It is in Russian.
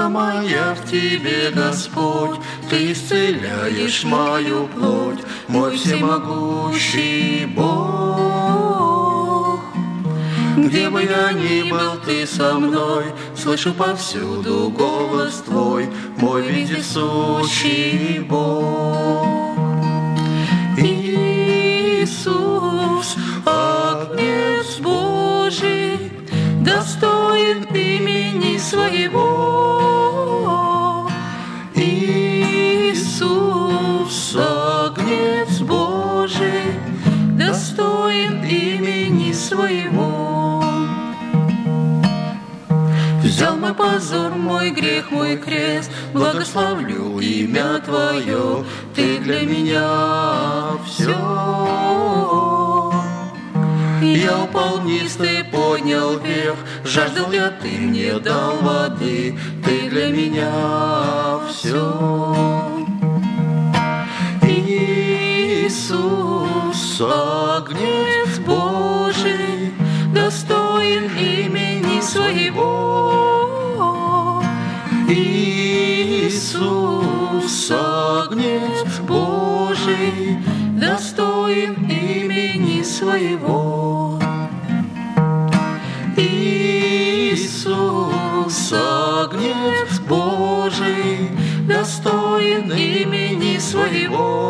Душа моя в Тебе, Господь, Ты исцеляешь мою плоть, мой всемогущий Бог. Где бы я ни был, Ты со мной, слышу повсюду голос Твой, мой вездесущий Бог. Иисус, Агнец Божий, достоин имени Своего. Иисус, Агнец Божий, достоин имени Своего. Взял мой позор, мой грех, мой крест, благословлю имя Твое, Ты для меня все. Я упал вниз, Ты поднял вверх, жаждал я, Ты мне дал воды, Ты для меня все. Иисус, Агнец Божий, достоин имени Своего. Иисус, Агнец Божий, достоин имени Своего. Иисус, Агнец Божий, достоин имени Своего.